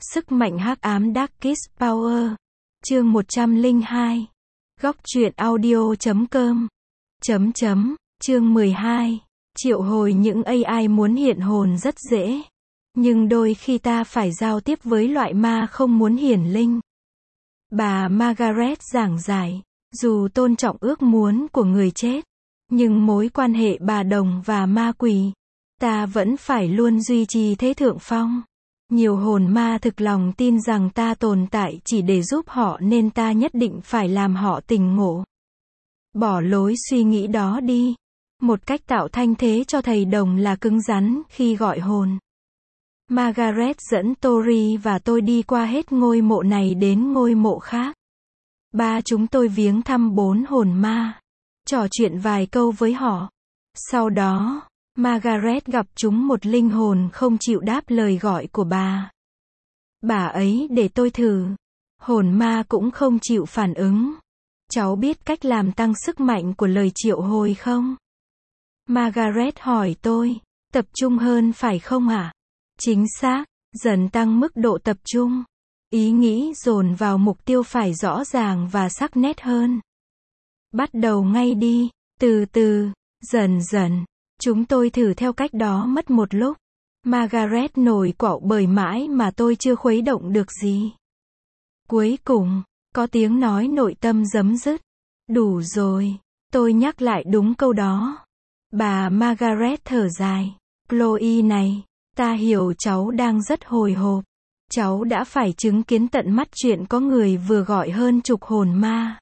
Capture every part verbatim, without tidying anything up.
Sức mạnh hắc ám Darkest Power. Chương một trăm lẻ hai. Góc truyện audio chấm com. Chấm chấm. Chương mười hai. Triệu hồi những a i muốn hiện hồn rất dễ. Nhưng đôi khi ta phải giao tiếp với loại ma không muốn hiển linh. Bà Margaret giảng giải, dù tôn trọng ước muốn của người chết, nhưng mối quan hệ bà đồng và ma quỷ, ta vẫn phải luôn duy trì thế thượng phong. Nhiều hồn ma thực lòng tin rằng ta tồn tại chỉ để giúp họ nên ta nhất định phải làm họ tỉnh ngộ. Bỏ lối suy nghĩ đó đi. Một cách tạo thanh thế cho thầy đồng là cứng rắn khi gọi hồn. Margaret dẫn Tori và tôi đi qua hết ngôi mộ này đến ngôi mộ khác. Ba chúng tôi viếng thăm bốn hồn ma, trò chuyện vài câu với họ. Sau đó, Margaret gặp chúng một linh hồn không chịu đáp lời gọi của bà. Bà ấy để tôi thử. Hồn ma cũng không chịu phản ứng. Cháu biết cách làm tăng sức mạnh của lời triệu hồi không? Margaret hỏi tôi. Tập trung hơn phải không ạ? À? Chính xác, dần tăng mức độ tập trung. Ý nghĩ dồn vào mục tiêu phải rõ ràng và sắc nét hơn. Bắt đầu ngay đi, từ từ, dần dần. Chúng tôi thử theo cách đó mất một lúc. Margaret nổi quạo bởi mãi mà tôi chưa khuấy động được gì. Cuối cùng, có tiếng nói nội tâm giấm dứt. Đủ rồi, tôi nhắc lại đúng câu đó. Bà Margaret thở dài. Chloe này, ta hiểu cháu đang rất hồi hộp. Cháu đã phải chứng kiến tận mắt chuyện có người vừa gọi hơn chục hồn ma.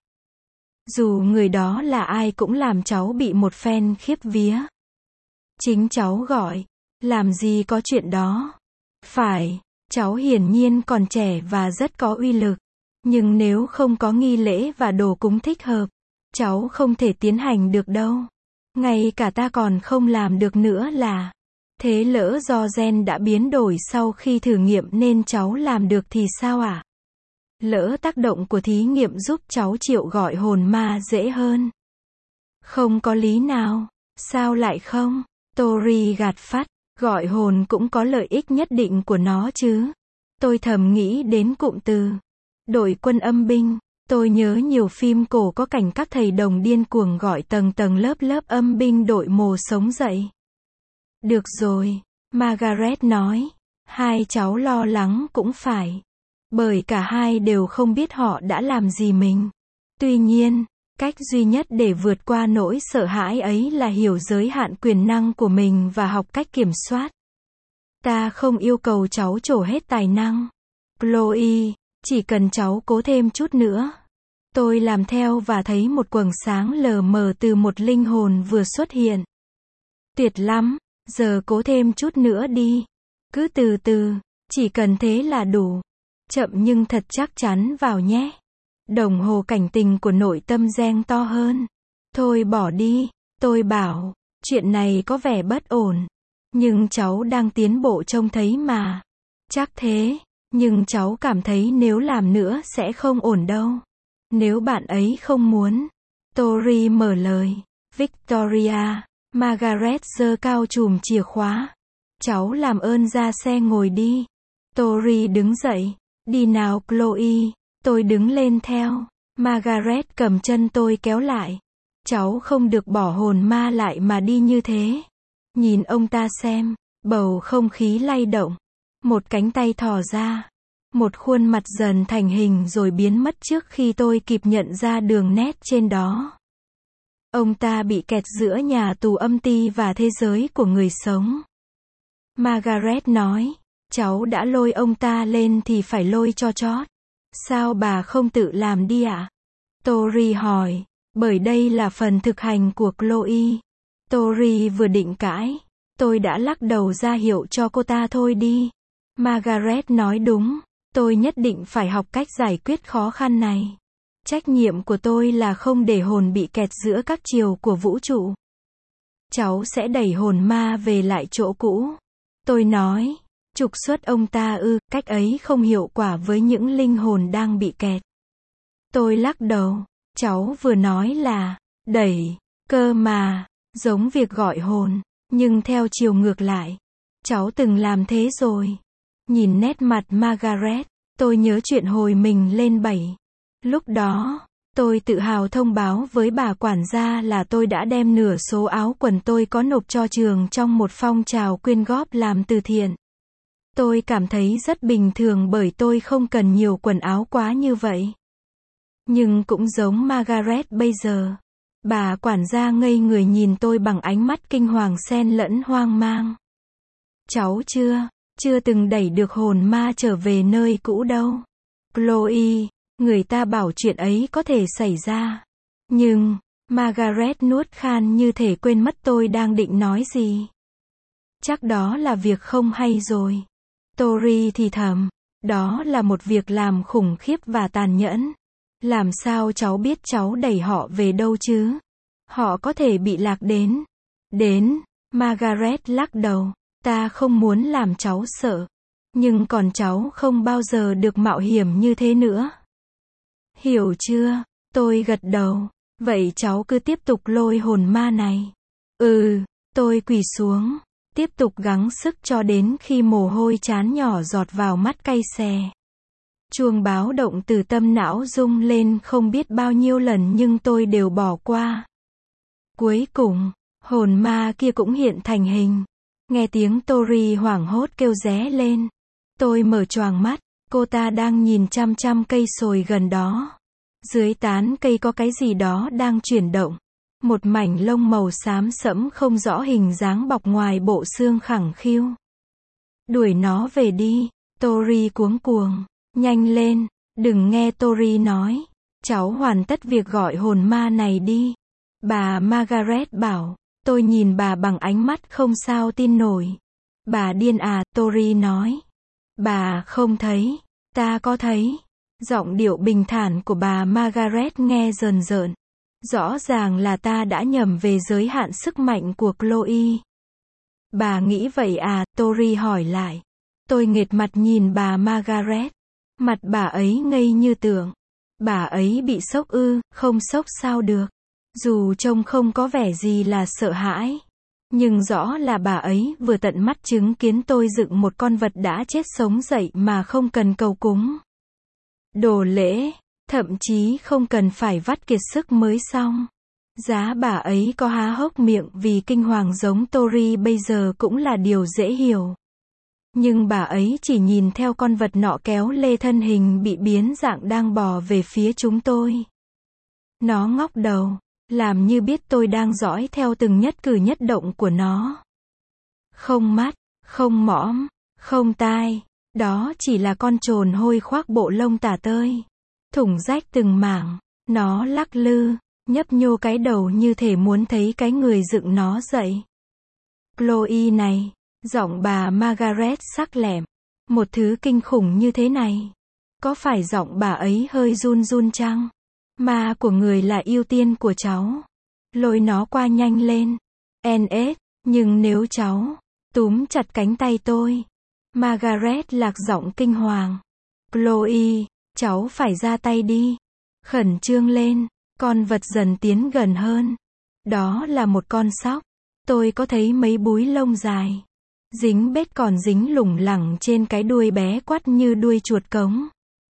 Dù người đó là ai cũng làm cháu bị một phen khiếp vía. Chính cháu gọi. Làm gì có chuyện đó. Phải, cháu hiển nhiên còn trẻ và rất có uy lực. Nhưng nếu không có nghi lễ và đồ cúng thích hợp, cháu không thể tiến hành được đâu. Ngay cả ta còn không làm được nữa là. Thế lỡ do gen đã biến đổi sau khi thử nghiệm nên cháu làm được thì sao ạ? À? Lỡ tác động của thí nghiệm giúp cháu triệu gọi hồn ma dễ hơn. Không có lý nào. Sao lại không? Tori gạt phắt. Gọi hồn cũng có lợi ích nhất định của nó chứ. Tôi thầm nghĩ đến cụm từ đội quân âm binh. Tôi nhớ nhiều phim cổ có cảnh các thầy đồng điên cuồng gọi tầng tầng lớp lớp âm binh đội mồ sống dậy. Được rồi, Margaret nói. Hai cháu lo lắng cũng phải. Bởi cả hai đều không biết họ đã làm gì mình. Tuy nhiên, cách duy nhất để vượt qua nỗi sợ hãi ấy là hiểu giới hạn quyền năng của mình và học cách kiểm soát. Ta không yêu cầu cháu trổ hết tài năng. Chloe, chỉ cần cháu cố thêm chút nữa. Tôi làm theo và thấy một quầng sáng lờ mờ từ một linh hồn vừa xuất hiện. Tuyệt lắm, giờ cố thêm chút nữa đi. Cứ từ từ, chỉ cần thế là đủ. Chậm nhưng thật chắc chắn vào nhé. Đồng hồ cảnh tình của nội tâm reng to hơn. Thôi bỏ đi, tôi bảo, chuyện này có vẻ bất ổn. Nhưng cháu đang tiến bộ trông thấy mà. Chắc thế, nhưng cháu cảm thấy nếu làm nữa sẽ không ổn đâu. Nếu bạn ấy không muốn. Tori mở lời. Victoria, Margaret giơ cao chùm chìa khóa. Cháu làm ơn ra xe ngồi đi. Tori đứng dậy. Đi nào Chloe. Tôi đứng lên theo. Margaret cầm chân tôi kéo lại. Cháu không được bỏ hồn ma lại mà đi như thế. Nhìn ông ta xem. Bầu không khí lay động. Một cánh tay thò ra. Một khuôn mặt dần thành hình rồi biến mất trước khi tôi kịp nhận ra đường nét trên đó. Ông ta bị kẹt giữa nhà tù âm ti và thế giới của người sống. Margaret nói. Cháu đã lôi ông ta lên thì phải lôi cho chót. Sao bà không tự làm đi ạ? À? Tori hỏi. Bởi đây là phần thực hành của Chloe. Tori vừa định cãi. Tôi đã lắc đầu ra hiệu cho cô ta thôi đi. Margaret nói đúng. Tôi nhất định phải học cách giải quyết khó khăn này. Trách nhiệm của tôi là không để hồn bị kẹt giữa các chiều của vũ trụ. Cháu sẽ đẩy hồn ma về lại chỗ cũ. Tôi nói. Trục xuất ông ta ư, cách ấy không hiệu quả với những linh hồn đang bị kẹt. Tôi lắc đầu. Cháu vừa nói là đẩy, cơ mà, giống việc gọi hồn, nhưng theo chiều ngược lại. Cháu từng làm thế rồi. Nhìn nét mặt Margaret, tôi nhớ chuyện hồi mình lên bảy. Lúc đó, tôi tự hào thông báo với bà quản gia là tôi đã đem nửa số áo quần tôi có nộp cho trường trong một phong trào quyên góp làm từ thiện. Tôi cảm thấy rất bình thường bởi tôi không cần nhiều quần áo quá như vậy. Nhưng cũng giống Margaret bây giờ. Bà quản gia ngây người nhìn tôi bằng ánh mắt kinh hoàng xen lẫn hoang mang. Cháu chưa, chưa từng đẩy được hồn ma trở về nơi cũ đâu. Chloe, người ta bảo chuyện ấy có thể xảy ra. Nhưng, Margaret nuốt khan như thể quên mất tôi đang định nói gì. Chắc đó là việc không hay rồi. Tori thì thầm, đó là một việc làm khủng khiếp và tàn nhẫn. Làm sao cháu biết cháu đẩy họ về đâu chứ? Họ có thể bị lạc đến. Đến, Margaret lắc đầu, ta không muốn làm cháu sợ. Nhưng còn cháu không bao giờ được mạo hiểm như thế nữa. Hiểu chưa? Tôi gật đầu. Vậy cháu cứ tiếp tục lôi hồn ma này. Ừ, tôi quỳ xuống. Tiếp tục gắng sức cho đến khi mồ hôi trán nhỏ giọt vào mắt cay xè. Chuông báo động từ tâm não rung lên không biết bao nhiêu lần nhưng tôi đều bỏ qua. Cuối cùng, hồn ma kia cũng hiện thành hình. Nghe tiếng Tori hoảng hốt kêu ré lên. Tôi mở choàng mắt, cô ta đang nhìn chăm chăm cây sồi gần đó. Dưới tán cây có cái gì đó đang chuyển động. Một mảnh lông màu xám sẫm không rõ hình dáng bọc ngoài bộ xương khẳng khiu. Đuổi nó về đi, Tori cuống cuồng. Nhanh lên, đừng nghe Tori nói. Cháu hoàn tất việc gọi hồn ma này đi. Bà Margaret bảo. Tôi nhìn bà bằng ánh mắt không sao tin nổi. Bà điên à, Tori nói. Bà không thấy. Ta có thấy. Giọng điệu bình thản của bà Margaret nghe rờn rợn. Rõ ràng là ta đã nhầm về giới hạn sức mạnh của Chloe. Bà nghĩ vậy à, Tori hỏi lại. Tôi nghệt mặt nhìn bà Margaret. Mặt bà ấy ngây như tượng. Bà ấy bị sốc ư, không sốc sao được. Dù trông không có vẻ gì là sợ hãi. Nhưng rõ là bà ấy vừa tận mắt chứng kiến tôi dựng một con vật đã chết sống dậy mà không cần cầu cúng. Đồ lễ, thậm chí không cần phải vắt kiệt sức mới xong. Giá bà ấy có há hốc miệng vì kinh hoàng giống Tori bây giờ cũng là điều dễ hiểu. Nhưng bà ấy chỉ nhìn theo con vật nọ kéo lê thân hình bị biến dạng đang bò về phía chúng tôi. Nó ngóc đầu, làm như biết tôi đang dõi theo từng nhất cử nhất động của nó. Không mắt, không mõm, không tai, đó chỉ là con trồn hôi khoác bộ lông tả tơi. Thủng rách từng mảng, nó lắc lư, nhấp nhô cái đầu như thể muốn thấy cái người dựng nó dậy. Chloe này, giọng bà Margaret sắc lẻm. Một thứ kinh khủng như thế này. Có phải giọng bà ấy hơi run run chăng? Ma của người là ưu tiên của cháu. Lôi nó qua nhanh lên. en ét, nhưng nếu cháu túm chặt cánh tay tôi. Margaret lạc giọng kinh hoàng. Chloe, cháu phải ra tay đi. Khẩn trương lên, con vật dần tiến gần hơn. Đó là một con sóc. Tôi có thấy mấy búi lông dài. Dính bết còn dính lủng lẳng trên cái đuôi bé quắt như đuôi chuột cống.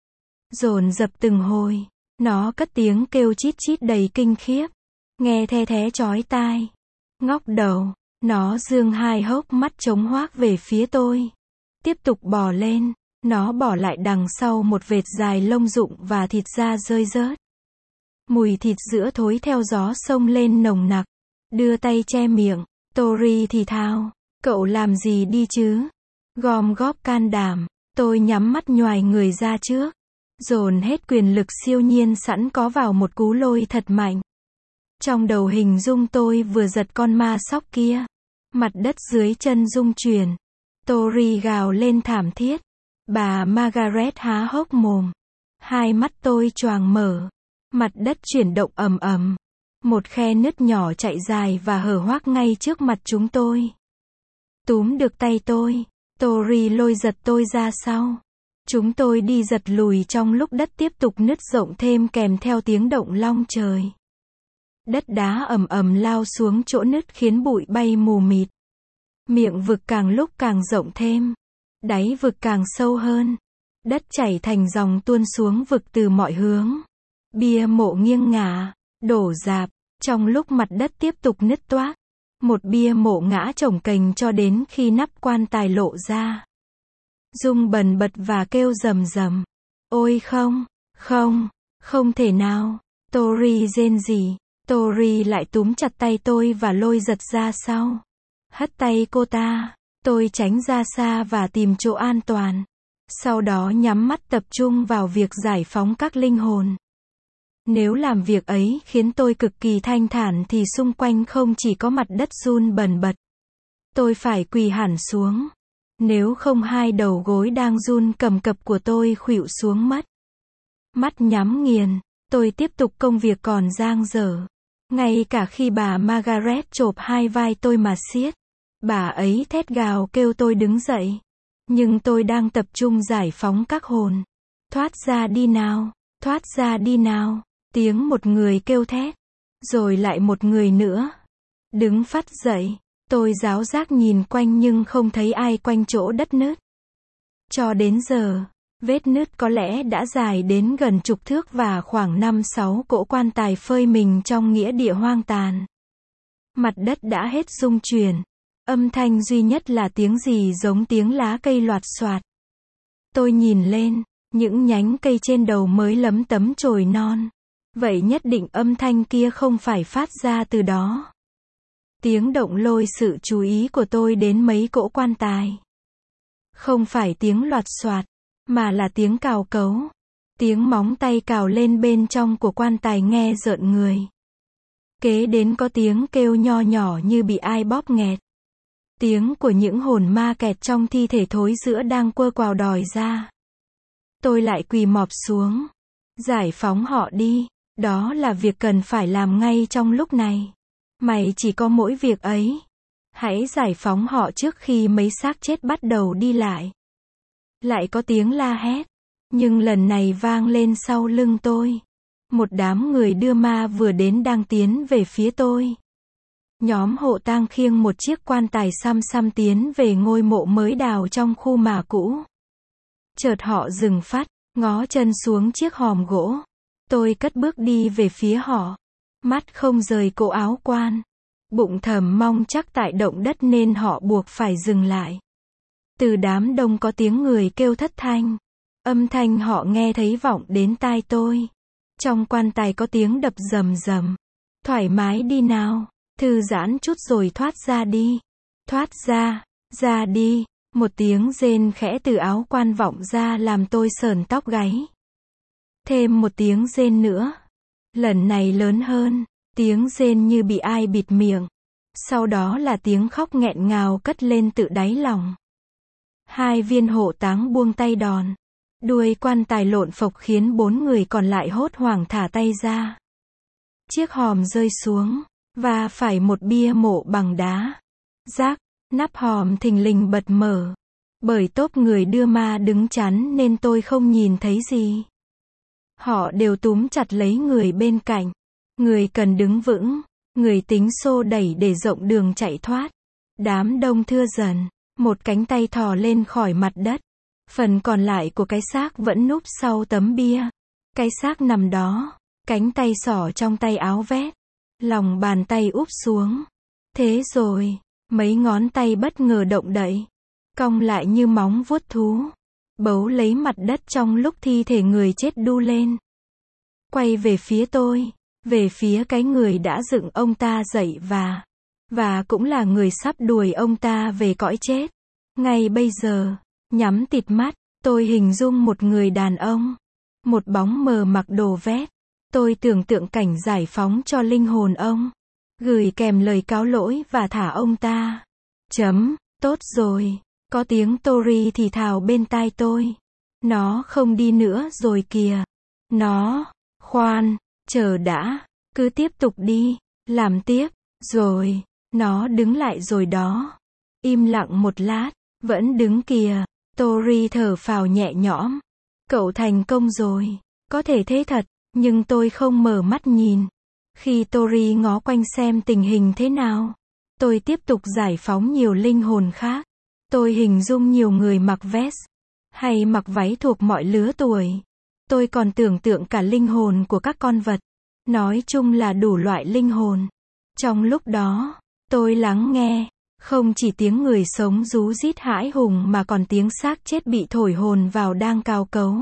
Dồn dập từng hồi, nó cất tiếng kêu chít chít đầy kinh khiếp. Nghe the thé chói tai. Ngóc đầu, nó dương hai hốc mắt trống hoác về phía tôi. Tiếp tục bò lên, nó bỏ lại đằng sau một vệt dài lông rụng và thịt da rơi rớt. Mùi thịt giữa thối theo gió xông lên nồng nặc. Đưa tay che miệng, Tori thì thào. Cậu làm gì đi chứ? Gom góp can đảm, tôi nhắm mắt nhoài người ra trước. Dồn hết quyền lực siêu nhiên sẵn có vào một cú lôi thật mạnh. Trong đầu hình dung tôi vừa giật con ma sóc kia. Mặt đất dưới chân rung chuyển. Tori gào lên thảm thiết. Bà Margaret há hốc mồm. Hai mắt tôi choàng mở. Mặt đất chuyển động ầm ầm. Một khe nứt nhỏ chạy dài và hở hoác ngay trước mặt chúng tôi. Túm được tay tôi, Tori lôi giật tôi ra sau. Chúng tôi đi giật lùi trong lúc đất tiếp tục nứt rộng thêm kèm theo tiếng động long trời. Đất đá ầm ầm lao xuống chỗ nứt khiến bụi bay mù mịt. Miệng vực càng lúc càng rộng thêm. Đáy vực càng sâu hơn. Đất chảy thành dòng tuôn xuống vực từ mọi hướng. Bia mộ nghiêng ngả, đổ rạp, trong lúc mặt đất tiếp tục nứt toác. Một bia mộ ngã chồng kềnh cho đến khi nắp quan tài lộ ra. Rung bần bật và kêu rầm rầm. Ôi không, không, không thể nào. Tori rên rỉ. Tori lại túm chặt tay tôi và lôi giật ra sau. Hất tay cô ta. Tôi tránh ra xa và tìm chỗ an toàn. Sau đó nhắm mắt tập trung vào việc giải phóng các linh hồn. Nếu làm việc ấy khiến tôi cực kỳ thanh thản thì xung quanh không chỉ có mặt đất run bần bật. Tôi phải quỳ hẳn xuống. Nếu không hai đầu gối đang run cầm cập của tôi khuỵu xuống mất. Mắt nhắm nghiền, tôi tiếp tục công việc còn dang dở. Ngay cả khi bà Margaret chộp hai vai tôi mà siết. Bà ấy thét gào kêu tôi đứng dậy. Nhưng tôi đang tập trung giải phóng các hồn. Thoát ra đi nào, thoát ra đi nào. Tiếng một người kêu thét. Rồi lại một người nữa. Đứng phắt dậy. Tôi ráo rác nhìn quanh nhưng không thấy ai quanh chỗ đất nứt. Cho đến giờ, vết nứt có lẽ đã dài đến gần chục thước và khoảng năm sáu cỗ quan tài phơi mình trong nghĩa địa hoang tàn. Mặt đất đã hết rung chuyển. Âm thanh duy nhất là tiếng gì giống tiếng lá cây loạt xoạt. Tôi nhìn lên, những nhánh cây trên đầu mới lấm tấm chồi non. Vậy nhất định âm thanh kia không phải phát ra từ đó. Tiếng động lôi sự chú ý của tôi đến mấy cỗ quan tài. Không phải tiếng loạt xoạt, mà là tiếng cào cấu. Tiếng móng tay cào lên bên trong của quan tài nghe rợn người. Kế đến có tiếng kêu nho nhỏ như bị ai bóp nghẹt. Tiếng của những hồn ma kẹt trong thi thể thối rữa đang quơ quào đòi ra. Tôi lại quỳ mọp xuống. Giải phóng họ đi. Đó là việc cần phải làm ngay trong lúc này. Mày chỉ có mỗi việc ấy. Hãy giải phóng họ trước khi mấy xác chết bắt đầu đi lại. Lại có tiếng la hét. Nhưng lần này vang lên sau lưng tôi. Một đám người đưa ma vừa đến đang tiến về phía tôi. Nhóm hộ tang khiêng một chiếc quan tài xăm xăm tiến về ngôi mộ mới đào trong khu mả cũ. Chợt họ dừng phát, ngó chân xuống chiếc hòm gỗ. Tôi cất bước đi về phía họ. Mắt không rời cổ áo quan. Bụng thầm mong chắc tại động đất nên họ buộc phải dừng lại. Từ đám đông có tiếng người kêu thất thanh. Âm thanh họ nghe thấy vọng đến tai tôi. Trong quan tài có tiếng đập rầm rầm. Thoải mái đi nào. Thư giãn chút rồi thoát ra đi. Thoát ra, ra đi. Một tiếng rên khẽ từ áo quan vọng ra làm tôi sởn tóc gáy. Thêm một tiếng rên nữa. Lần này lớn hơn. Tiếng rên như bị ai bịt miệng. Sau đó là tiếng khóc nghẹn ngào cất lên tự đáy lòng. Hai viên hộ táng buông tay đòn. Đuôi quan tài lộn phộc khiến bốn người còn lại hốt hoảng thả tay ra. Chiếc hòm rơi xuống. Và phải một bia mộ bằng đá. Rác, nắp hòm thình lình bật mở. Bởi tốp người đưa ma đứng chắn nên tôi không nhìn thấy gì. Họ đều túm chặt lấy người bên cạnh. Người cần đứng vững. Người tính xô đẩy để rộng đường chạy thoát. Đám đông thưa dần. Một cánh tay thò lên khỏi mặt đất. Phần còn lại của cái xác vẫn núp sau tấm bia. Cái xác nằm đó. Cánh tay xỏ trong tay áo vest. Lòng bàn tay úp xuống. Thế rồi, mấy ngón tay bất ngờ động đậy. Cong lại như móng vuốt thú. Bấu lấy mặt đất trong lúc thi thể người chết đu lên. Quay về phía tôi. Về phía cái người đã dựng ông ta dậy và... Và cũng là người sắp đuổi ông ta về cõi chết. Ngay bây giờ, nhắm tịt mắt, tôi hình dung một người đàn ông. Một bóng mờ mặc đồ vest. Tôi tưởng tượng cảnh giải phóng cho linh hồn ông. Gửi kèm lời cáo lỗi và thả ông ta. Chấm, tốt rồi. Có tiếng Tori thì thào bên tai tôi. Nó không đi nữa rồi kìa. Nó, khoan, chờ đã. Cứ tiếp tục đi, làm tiếp, rồi. Nó đứng lại rồi đó. Im lặng một lát, vẫn đứng kìa. Tori thở phào nhẹ nhõm. Cậu thành công rồi. Có thể thế thật. Nhưng tôi không mở mắt nhìn. Khi Tori ngó quanh xem tình hình thế nào, tôi tiếp tục giải phóng nhiều linh hồn khác. Tôi hình dung nhiều người mặc vest, hay mặc váy thuộc mọi lứa tuổi. Tôi còn tưởng tượng cả linh hồn của các con vật. Nói chung là đủ loại linh hồn. Trong lúc đó, tôi lắng nghe, không chỉ tiếng người sống rú rít hãi hùng mà còn tiếng xác chết bị thổi hồn vào đang cào cấu.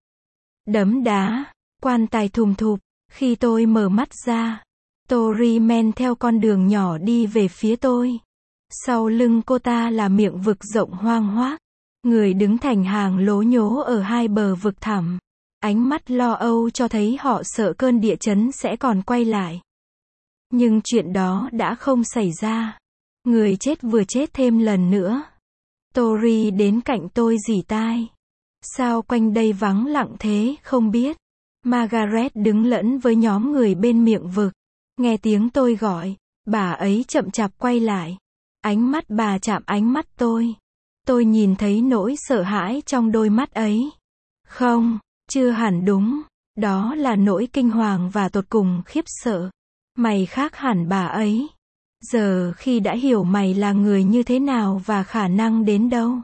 Đấm đá, quan tài thùm thụp. Khi tôi mở mắt ra, Tori men theo con đường nhỏ đi về phía tôi. Sau lưng cô ta là miệng vực rộng hoang hoác. Người đứng thành hàng lố nhố ở hai bờ vực thẳm. Ánh mắt lo âu cho thấy họ sợ cơn địa chấn sẽ còn quay lại. Nhưng chuyện đó đã không xảy ra. Người chết vừa chết thêm lần nữa. Tori đến cạnh tôi rỉ tai. Sao quanh đây vắng lặng thế, không biết. Margaret đứng lẫn với nhóm người bên miệng vực. Nghe tiếng tôi gọi, bà ấy chậm chạp quay lại. Ánh mắt bà chạm ánh mắt tôi. Tôi nhìn thấy nỗi sợ hãi trong đôi mắt ấy. Không, chưa hẳn đúng. Đó là nỗi kinh hoàng và tột cùng khiếp sợ. Mày khác hẳn bà ấy. Giờ khi đã hiểu mày là người như thế nào và khả năng đến đâu.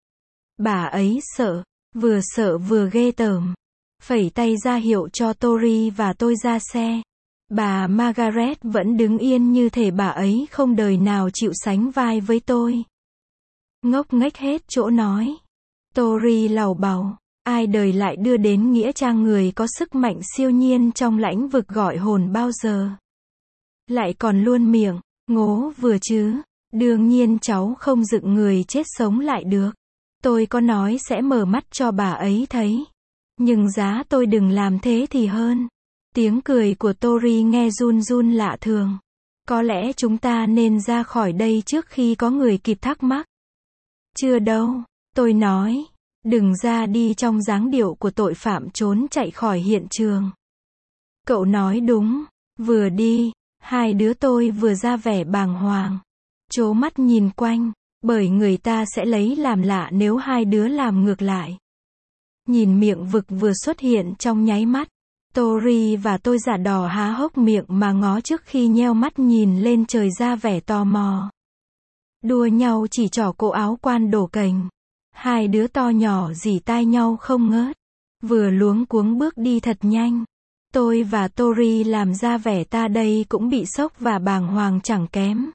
Bà ấy sợ, vừa sợ vừa ghê tởm. Phẩy tay ra hiệu cho Tori và tôi ra xe. Bà Margaret vẫn đứng yên như thể bà ấy không đời nào chịu sánh vai với tôi. Ngốc nghếch hết chỗ nói. Tori lầu bầu. Ai đời lại đưa đến nghĩa trang người có sức mạnh siêu nhiên trong lãnh vực gọi hồn bao giờ. Lại còn luôn miệng, ngố vừa chứ. Đương nhiên cháu không dựng người chết sống lại được. Tôi có nói sẽ mở mắt cho bà ấy thấy. Nhưng giá tôi đừng làm thế thì hơn. Tiếng cười của Tori nghe run run lạ thường. Có lẽ chúng ta nên ra khỏi đây trước khi có người kịp thắc mắc. Chưa đâu, tôi nói. Đừng ra đi trong dáng điệu của tội phạm trốn chạy khỏi hiện trường. Cậu nói đúng. Vừa đi, hai đứa tôi vừa ra vẻ bàng hoàng. Trố mắt nhìn quanh, bởi người ta sẽ lấy làm lạ nếu hai đứa làm ngược lại. Nhìn miệng vực vừa xuất hiện trong nháy mắt. Tori và tôi giả đò há hốc miệng mà ngó trước khi nheo mắt nhìn lên trời ra vẻ tò mò. Đua nhau chỉ trỏ cổ áo quan đổ cành. Hai đứa to nhỏ rỉ tai nhau không ngớt. Vừa luống cuống bước đi thật nhanh. Tôi và Tori làm ra vẻ ta đây cũng bị sốc và bàng hoàng chẳng kém.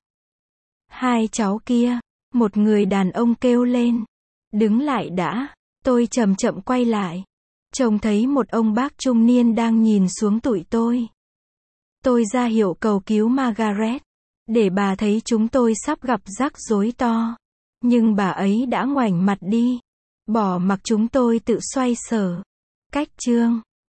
Hai cháu kia, một người đàn ông kêu lên. Đứng lại đã. Tôi chậm chậm quay lại. Trông thấy một ông bác trung niên đang nhìn xuống tụi tôi. Tôi ra hiệu cầu cứu Margaret. Để bà thấy chúng tôi sắp gặp rắc rối to. Nhưng bà ấy đã ngoảnh mặt đi. Bỏ mặc chúng tôi tự xoay sở. Cách chương